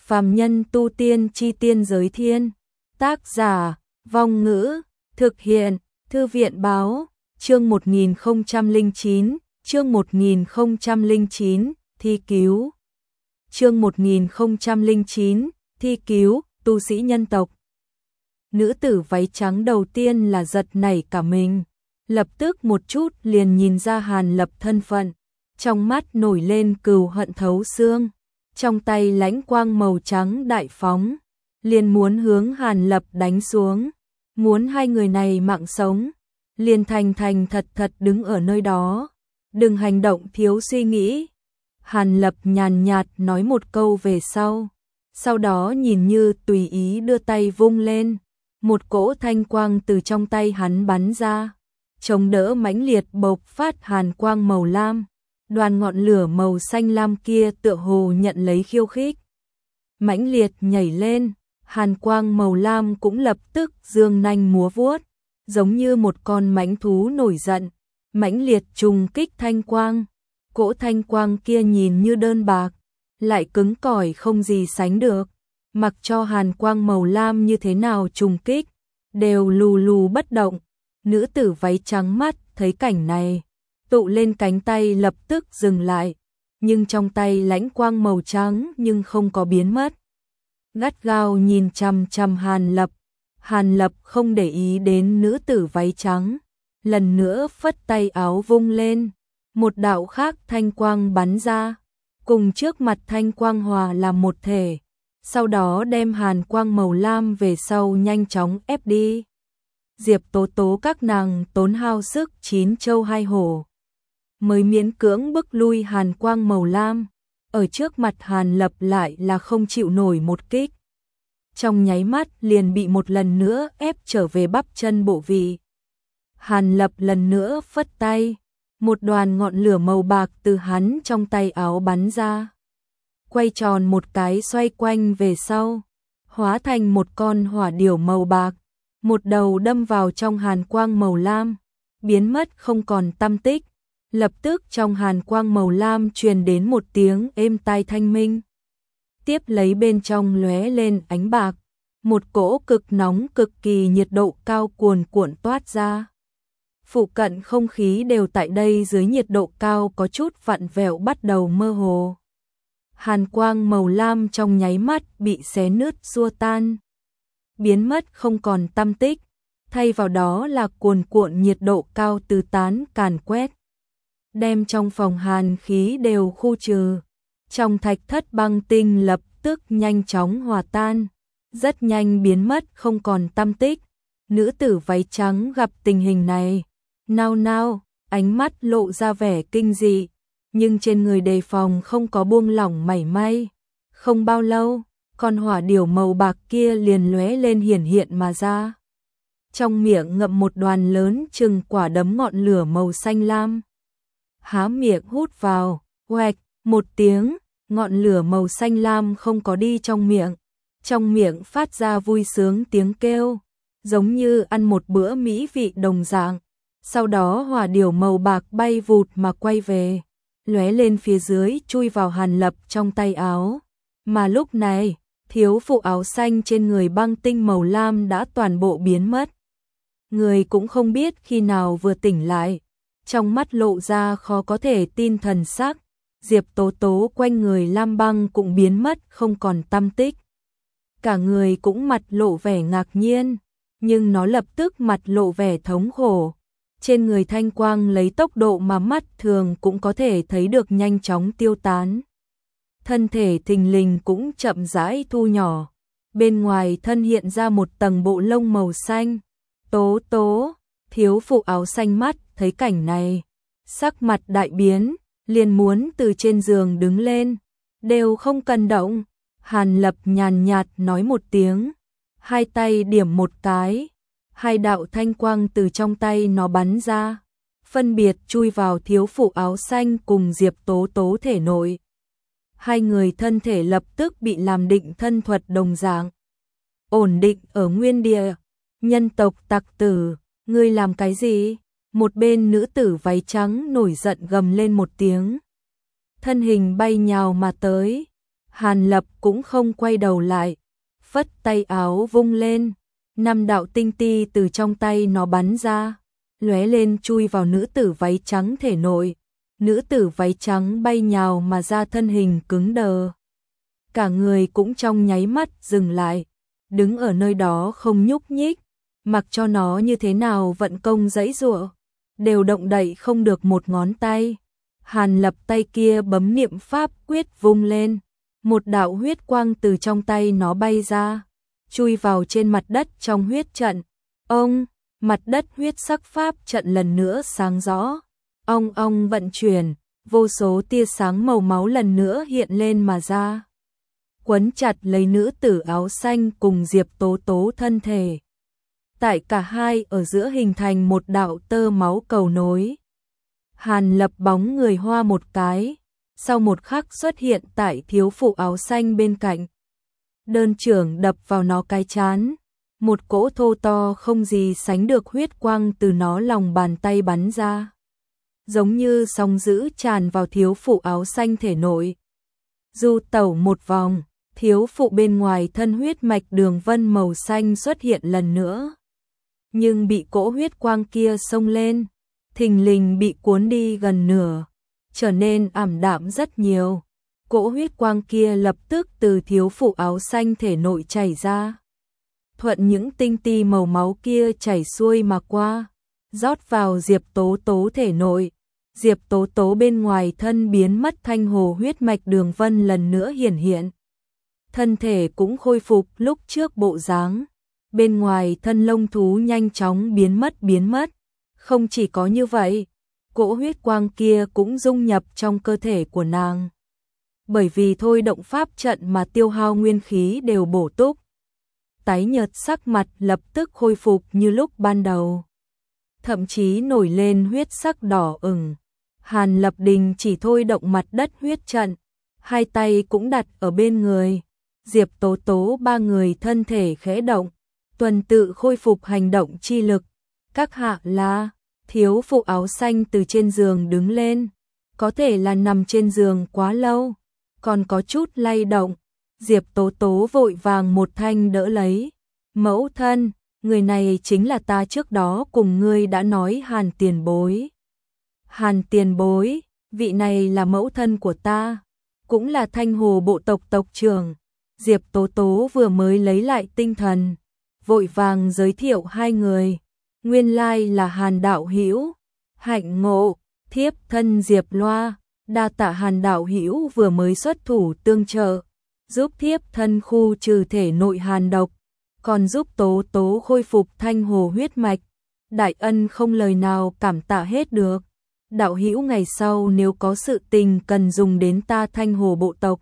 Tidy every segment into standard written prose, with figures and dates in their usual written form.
Phàm nhân tu tiên chi tiên giới thiên. Tác giả, Vong Ngữ, thực hiện, Thư viện báo, chương 1009, chương 1009, thi cứu. Chương 1009, thi cứu, tu sĩ nhân tộc. Nữ tử váy trắng đầu tiên là giật nảy cả mình, lập tức một chút liền nhìn ra Hàn Lập thân phận, trong mắt nổi lên cừu hận thấu xương, trong tay lãnh quang màu trắng đại phóng, liền muốn hướng Hàn Lập đánh xuống, muốn hai người này mạng sống, liền thành thật thật đứng ở nơi đó, đừng hành động thiếu suy nghĩ. Hàn Lập nhàn nhạt nói một câu về sau đó nhìn như tùy ý đưa tay vung lên, một cỗ thanh quang từ trong tay hắn bắn ra, chống đỡ mãnh liệt bộc phát hàn quang màu lam, đoàn ngọn lửa màu xanh lam kia tựa hồ nhận lấy khiêu khích, mãnh liệt nhảy lên, hàn quang màu lam cũng lập tức dương nanh múa vuốt, giống như một con mãnh thú nổi giận, mãnh liệt trùng kích thanh quang. Cỗ thanh quang kia nhìn như đơn bạc, lại cứng cỏi không gì sánh được, mặc cho hàn quang màu lam như thế nào trùng kích, đều lù lù bất động. Nữ tử váy trắng mắt thấy cảnh này, tụ lên cánh tay lập tức dừng lại, nhưng trong tay lãnh quang màu trắng nhưng không có biến mất. Gắt gao nhìn chằm chằm Hàn Lập không để ý đến nữ tử váy trắng, lần nữa phất tay áo vung lên. Một đạo khác thanh quang bắn ra, cùng trước mặt thanh quang hòa làm một thể, sau đó đem hàn quang màu lam về sau nhanh chóng ép đi. Diệp Tố Tố các nàng tốn hao sức 9 châu 2 hổ, mới miễn cưỡng bức lui hàn quang màu lam, ở trước mặt Hàn Lập lại là không chịu nổi một kích. Trong nháy mắt liền bị một lần nữa ép trở về bắp chân bộ vị. Hàn Lập lần nữa phất tay. Một đoàn ngọn lửa màu bạc từ hắn trong tay áo bắn ra, quay tròn một cái xoay quanh về sau, hóa thành một con hỏa điểu màu bạc, một đầu đâm vào trong hàn quang màu lam, biến mất không còn tăm tích. Lập tức trong hàn quang màu lam truyền đến một tiếng êm tai thanh minh. Tiếp lấy bên trong lóe lên ánh bạc, một cỗ cực nóng cực kỳ nhiệt độ cao cuồn cuộn toát ra. Phụ cận không khí đều tại đây dưới nhiệt độ cao có chút vặn vẹo bắt đầu mơ hồ. Hàn quang màu lam trong nháy mắt bị xé nứt xua tan, biến mất không còn tăm tích, thay vào đó là cuồn cuộn nhiệt độ cao từ tán càn quét, đem trong phòng hàn khí đều khu trừ. Trong thạch thất băng tinh lập tức nhanh chóng hòa tan, rất nhanh biến mất không còn tăm tích. Nữ tử váy trắng gặp tình hình này, nao, ánh mắt lộ ra vẻ kinh dị, nhưng trên người đề phòng không có buông lỏng mảy may. Không bao lâu, con hỏa điểu màu bạc kia liền lóe lên hiển hiện mà ra. Trong miệng ngậm một đoàn lớn chừng quả đấm ngọn lửa màu xanh lam. Há miệng hút vào, oạch, một tiếng, ngọn lửa màu xanh lam không có đi trong miệng phát ra vui sướng tiếng kêu, giống như ăn một bữa mỹ vị đồng dạng. Sau đó hỏa điểu màu bạc bay vụt mà quay về, lóe lên phía dưới chui vào Hàn Lập trong tay áo. Mà lúc này, thiếu phụ áo xanh trên người băng tinh màu lam đã toàn bộ biến mất. Người cũng không biết khi nào vừa tỉnh lại, trong mắt lộ ra khó có thể tin thần sắc. Diệp Tố Tố quanh người lam băng cũng biến mất không còn tăm tích. Cả người cũng mặt lộ vẻ ngạc nhiên, nhưng nó lập tức mặt lộ vẻ thống khổ. Trên người thanh quang lấy tốc độ mà mắt thường cũng có thể thấy được nhanh chóng tiêu tán. Thân thể thình lình cũng chậm rãi thu nhỏ. Bên ngoài thân hiện ra một tầng bộ lông màu xanh. Tố Tố, thiếu phụ áo xanh mắt thấy cảnh này, sắc mặt đại biến, liền muốn từ trên giường đứng lên. Đều không cần động. Hàn Lập nhàn nhạt nói một tiếng, hai tay điểm một cái. Hai đạo thanh quang từ trong tay nó bắn ra, phân biệt chui vào thiếu phụ áo xanh cùng Diệp Tố Tố thể nội. Hai người thân thể lập tức bị làm định thân thuật đồng dạng, ổn định ở nguyên địa. Nhân tộc tặc tử, ngươi làm cái gì? Một bên nữ tử váy trắng nổi giận gầm lên một tiếng, thân hình bay nhào mà tới. Hàn Lập cũng không quay đầu lại, phất tay áo vung lên, 5 đạo tinh ti từ trong tay nó bắn ra, lóe lên chui vào nữ tử váy trắng thể nội. Nữ tử váy trắng bay nhào mà ra, thân hình cứng đờ. Cả người cũng trong nháy mắt dừng lại, đứng ở nơi đó không nhúc nhích, mặc cho nó như thế nào vận công giãy giụa, đều động đậy không được một ngón tay. Hàn Lập tay kia bấm niệm pháp quyết vung lên, một đạo huyết quang từ trong tay nó bay ra, chui vào trên mặt đất trong huyết trận. Ông, mặt đất huyết sắc pháp trận lần nữa sáng rõ. Ong ong vận chuyển, vô số tia sáng màu máu lần nữa hiện lên mà ra, quấn chặt lấy nữ tử áo xanh cùng Diệp Tố Tố thân thể. Tại cả hai ở giữa hình thành một đạo tơ máu cầu nối. Hàn Lập bóng người hoa một cái, sau một khắc xuất hiện tại thiếu phụ áo xanh bên cạnh. Đơn trưởng đập vào nó cái trán, một cỗ thô to không gì sánh được huyết quang từ nó lòng bàn tay bắn ra, giống như sóng dữ tràn vào thiếu phụ áo xanh thể nội. Du tẩu một vòng, thiếu phụ bên ngoài thân huyết mạch đường vân màu xanh xuất hiện lần nữa, nhưng bị cỗ huyết quang kia xông lên, thình lình bị cuốn đi gần nửa, trở nên ảm đạm rất nhiều. Cỗ huyết quang kia lập tức từ thiếu phụ áo xanh thể nội chảy ra, thuận những tinh ti màu máu kia chảy xuôi mà qua, rót vào Diệp Tố Tố thể nội. Diệp Tố Tố bên ngoài thân biến mất, thanh hồ huyết mạch đường vân lần nữa hiển hiện. Thân thể cũng khôi phục lúc trước bộ dáng, bên ngoài thân lông thú nhanh chóng biến mất. Không chỉ có như vậy, cỗ huyết quang kia cũng dung nhập trong cơ thể của nàng. Bởi vì thôi động pháp trận mà tiêu hao nguyên khí đều bổ túc. Tái nhợt sắc mặt lập tức khôi phục như lúc ban đầu, thậm chí nổi lên huyết sắc đỏ ửng. Hàn Lập đình chỉ thôi động mặt đất huyết trận, hai tay cũng đặt ở bên người. Diệp Tố Tố ba người thân thể khẽ động, tuần tự khôi phục hành động chi lực. Các hạ là, thiếu phụ áo xanh từ trên giường đứng lên, có thể là nằm trên giường quá lâu, còn có chút lay động. Diệp Tố Tố vội vàng một thanh đỡ lấy. Mẫu thân, người này chính là ta trước đó cùng ngươi đã nói Hàn tiền bối. Hàn tiền bối, vị này là mẫu thân của ta, cũng là Thanh Hồ bộ tộc tộc trưởng. Diệp Tố Tố vừa mới lấy lại tinh thần, vội vàng giới thiệu hai người. Nguyên lai là Hàn đạo hữu, hạnh ngộ, thiếp thân Diệp Loa, đa tạ Hàn đạo hữu vừa mới xuất thủ tương trợ, giúp thiếp thân khu trừ thể nội hàn độc, còn giúp Tố Tố khôi phục thanh hồ huyết mạch. Đại ân không lời nào cảm tạ hết được. Đạo hữu ngày sau nếu có sự tình cần dùng đến ta Thanh Hồ bộ tộc,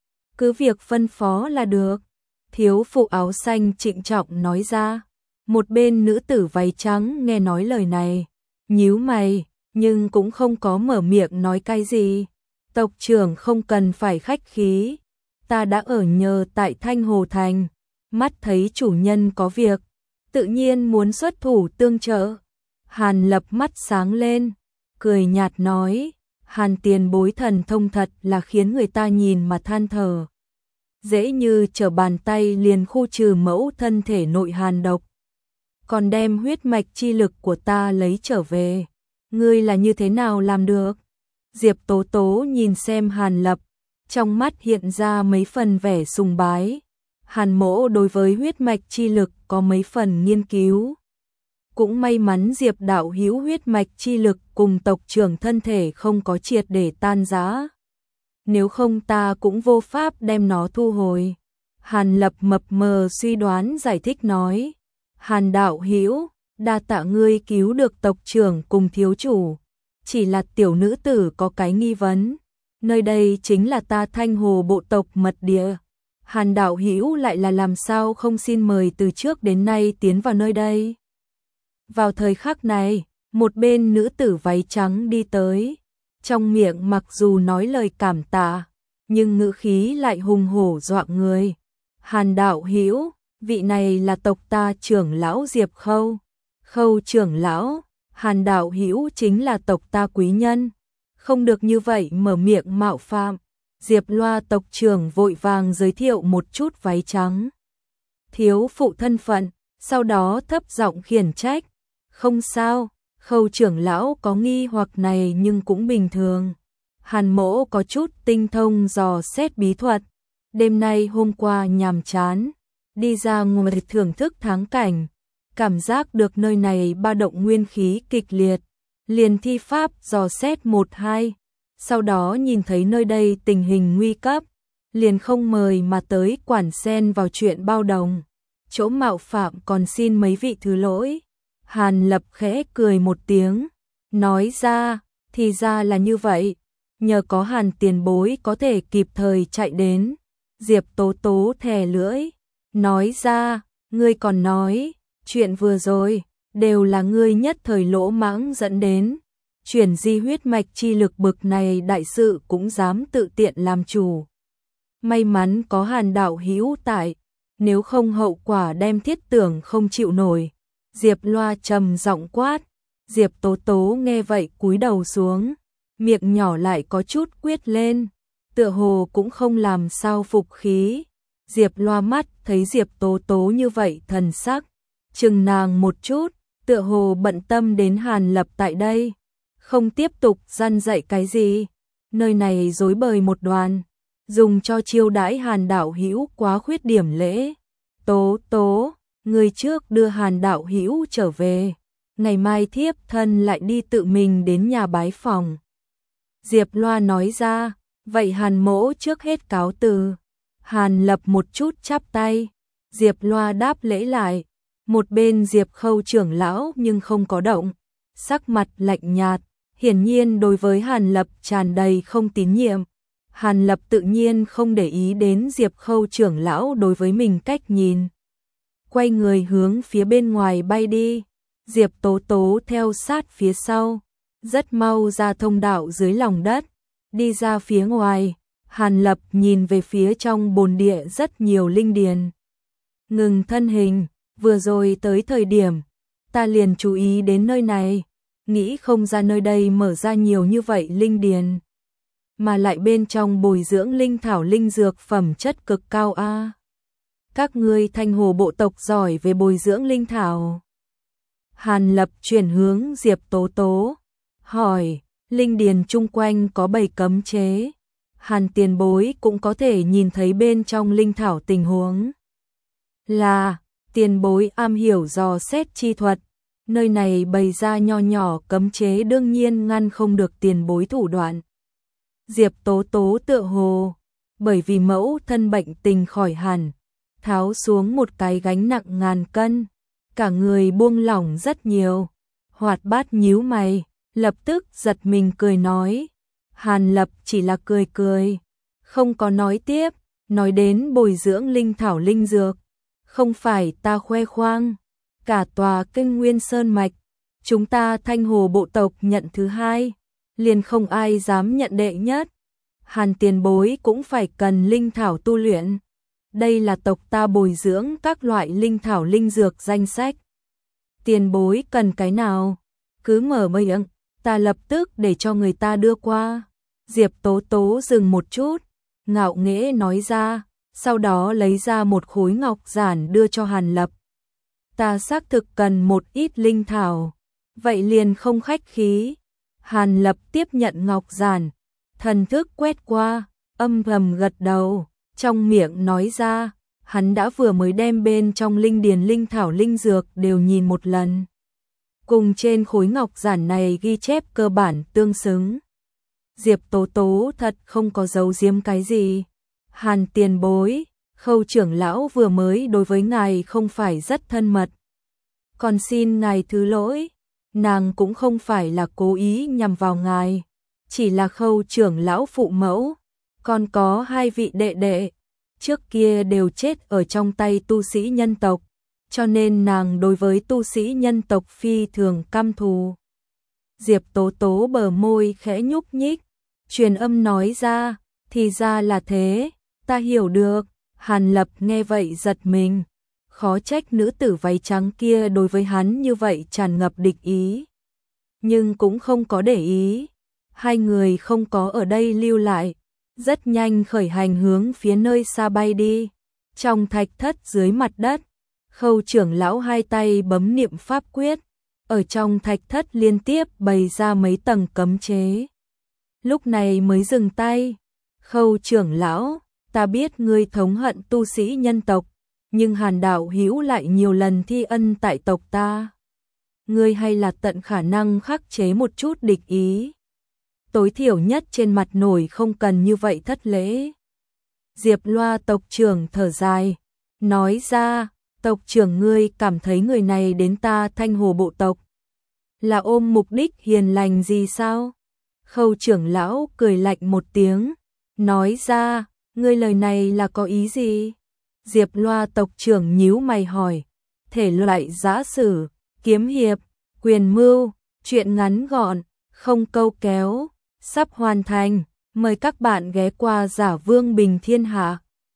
cứ việc phân phó là được. Thiếu phụ áo xanh trịnh trọng nói ra. Một bên nữ tử váy trắng nghe nói lời này, nhíu mày, nhưng cũng không có mở miệng nói cái gì. Tộc trưởng không cần phải khách khí, ta đã ở nhờ tại Thanh Hồ Thành, mắt thấy chủ nhân có việc, tự nhiên muốn xuất thủ tương trợ. Hàn Lập mắt sáng lên, cười nhạt nói, Hàn tiền bối thần thông thật là khiến người ta nhìn mà than thở. Dễ như trở bàn tay liền khu trừ mẫu thân thể nội hàn độc, còn đem huyết mạch chi lực của ta lấy trở về. Ngươi là như thế nào làm được? Diệp Tố Tố nhìn xem Hàn Lập, trong mắt hiện ra mấy phần vẻ sùng bái. Hàn mỗ đối với huyết mạch chi lực có mấy phần nghiên cứu. Cũng may mắn Diệp đạo hữu huyết mạch chi lực cùng tộc trưởng thân thể không có triệt để tan rã. Nếu không ta cũng vô pháp đem nó thu hồi. Hàn Lập mập mờ suy đoán giải thích nói. Hàn đạo hữu, đa tạ ngươi cứu được tộc trưởng cùng thiếu chủ. Chỉ là tiểu nữ tử có cái nghi vấn. Nơi đây chính là ta Thanh Hồ bộ tộc mật địa. Hàn đạo hữu lại là làm sao không xin mời từ trước đến nay tiến vào nơi đây? Vào thời khắc này, một bên nữ tử váy trắng đi tới, trong miệng mặc dù nói lời cảm tạ, nhưng ngữ khí lại hùng hổ dọa người. Hàn đạo hữu, vị này là tộc ta trưởng lão Diệp Khâu. Khâu trưởng lão, Hàn đạo hữu chính là tộc ta quý nhân, không được như vậy mở miệng mạo phạm. Diệp Loa tộc trưởng vội vàng giới thiệu một chút váy trắng. Thiếu phụ thân phận, sau đó thấp giọng khiển trách. Không sao, Khâu trưởng lão có nghi hoặc này nhưng cũng bình thường. Hàn Mỗ có chút tinh thông dò xét bí thuật. Đêm nay hôm qua nhàm chán, đi ra ngoài thưởng thức thắng cảnh. Cảm giác được nơi này ba động nguyên khí kịch liệt. Liền thi pháp dò xét 1-2. Sau đó nhìn thấy nơi đây tình hình nguy cấp. Liền không mời mà tới quản xen vào chuyện bao đồng. Chỗ mạo phạm còn xin mấy vị thứ lỗi. Hàn Lập khẽ cười một tiếng. Nói ra, thì ra là như vậy. Nhờ có Hàn tiền bối có thể kịp thời chạy đến. Diệp Tố Tố thè lưỡi. Nói ra, ngươi còn nói. Chuyện vừa rồi, đều là ngươi nhất thời lỗ mãng dẫn đến. Chuyển di huyết mạch chi lực bực này đại sự cũng dám tự tiện làm chủ. May mắn có Hàn đạo hữu tại, nếu không hậu quả đem thiết tưởng không chịu nổi. Diệp Loa trầm giọng quát. Diệp Tố Tố nghe vậy cúi đầu xuống, miệng nhỏ lại có chút quyết lên, tựa hồ cũng không làm sao phục khí. Diệp Loa mắt thấy Diệp Tố Tố như vậy thần sắc, chừng nàng một chút, tựa hồ bận tâm đến Hàn Lập tại đây, không tiếp tục răn dạy cái gì. Nơi này rối bời một đoàn, dùng cho chiêu đãi Hàn đạo hữu quá khuyết điểm lễ. Tố Tố, người trước đưa Hàn đạo hữu trở về, ngày mai thiếp thân lại đi tự mình đến nhà bái phòng. Diệp Loa nói ra, vậy Hàn mỗ trước hết cáo từ. Hàn Lập một chút chắp tay, Diệp Loa đáp lễ lại. Một bên Diệp Khâu trưởng lão nhưng không có động, sắc mặt lạnh nhạt, hiển nhiên đối với Hàn Lập tràn đầy không tín nhiệm. Hàn Lập tự nhiên không để ý đến Diệp Khâu trưởng lão đối với mình cách nhìn. Quay người hướng phía bên ngoài bay đi, Diệp Tố Tố theo sát phía sau, rất mau ra thông đạo dưới lòng đất, đi ra phía ngoài. Hàn Lập nhìn về phía trong bồn địa rất nhiều linh điền. Ngừng thân hình, vừa rồi tới thời điểm, ta liền chú ý đến nơi này, nghĩ không ra nơi đây mở ra nhiều như vậy linh điền. Mà lại bên trong bồi dưỡng linh thảo linh dược phẩm chất cực cao a. Các ngươi Thanh Hồ bộ tộc giỏi về bồi dưỡng linh thảo. Hàn Lập chuyển hướng Diệp Tố Tố, hỏi, linh điền chung quanh có bày cấm chế. Hàn tiền bối cũng có thể nhìn thấy bên trong linh thảo tình huống. Là, tiền bối am hiểu dò xét chi thuật, nơi này bày ra nho nhỏ cấm chế đương nhiên ngăn không được tiền bối thủ đoạn. Diệp Tố Tố tựa hồ, bởi vì mẫu thân bệnh tình khỏi hẳn, tháo xuống một cái gánh nặng ngàn cân, cả người buông lỏng rất nhiều, hoạt bát nhíu mày, lập tức giật mình cười nói. Hàn Lập chỉ là cười cười, không có nói tiếp, nói đến bồi dưỡng linh thảo linh dược. Không phải ta khoe khoang, cả tòa Kinh Nguyên Sơn Mạch, chúng ta Thanh Hồ bộ tộc nhận thứ hai, liền không ai dám nhận đệ nhất. Hàn tiền bối cũng phải cần linh thảo tu luyện. Đây là tộc ta bồi dưỡng các loại linh thảo linh dược danh sách. Tiền bối cần cái nào? Cứ mở miệng, ta lập tức để cho người ta đưa qua. Diệp Tố Tố dừng một chút, ngạo nghễ nói ra, sau đó lấy ra một khối ngọc giản đưa cho Hàn Lập. Ta xác thực cần một ít linh thảo, vậy liền không khách khí. Hàn Lập tiếp nhận ngọc giản, thần thức quét qua, âm thầm gật đầu, trong miệng nói ra, hắn đã vừa mới đem bên trong linh điền linh thảo linh dược đều nhìn một lần. Cùng trên khối ngọc giản này ghi chép cơ bản tương xứng. Diệp Tố Tố thật không có giấu giếm cái gì. Hàn tiền bối, Khâu trưởng lão vừa mới đối với ngài không phải rất thân mật. Còn xin ngài thứ lỗi, nàng cũng không phải là cố ý nhằm vào ngài, chỉ là Khâu trưởng lão phụ mẫu, còn có hai vị đệ đệ, trước kia đều chết ở trong tay tu sĩ nhân tộc, cho nên nàng đối với tu sĩ nhân tộc phi thường căm thù. Diệp Tố Tố bờ môi khẽ nhúc nhích, truyền âm nói ra, thì ra là thế, ta hiểu được. Hàn Lập nghe vậy giật mình, khó trách nữ tử váy trắng kia đối với hắn như vậy tràn ngập địch ý. Nhưng cũng không có để ý, hai người không có ở đây lưu lại, rất nhanh khởi hành hướng phía nơi xa bay đi. Trong thạch thất dưới mặt đất, Khâu trưởng lão hai tay bấm niệm pháp quyết, ở trong thạch thất liên tiếp bày ra mấy tầng cấm chế. Lúc này mới dừng tay. Khâu trưởng lão, ta biết ngươi thống hận tu sĩ nhân tộc, nhưng Hàn đạo hữu lại nhiều lần thi ân tại tộc ta. Ngươi hay là tận khả năng khắc chế một chút địch ý. Tối thiểu nhất trên mặt nổi không cần như vậy thất lễ. Diệp Loa tộc trưởng thở dài, nói ra, tộc trưởng ngươi cảm thấy người này đến ta Thanh Hồ bộ tộc là ôm mục đích hiền lành gì sao? Khâu trưởng lão cười lạnh một tiếng, nói ra, ngươi lời này là có ý gì? Diệp Loa tộc trưởng nhíu mày hỏi, thể loại giã sử, kiếm hiệp, quyền mưu, chuyện ngắn gọn, không câu kéo, sắp hoàn thành, mời các bạn ghé qua Giả Vương Bình Thiên Hạ.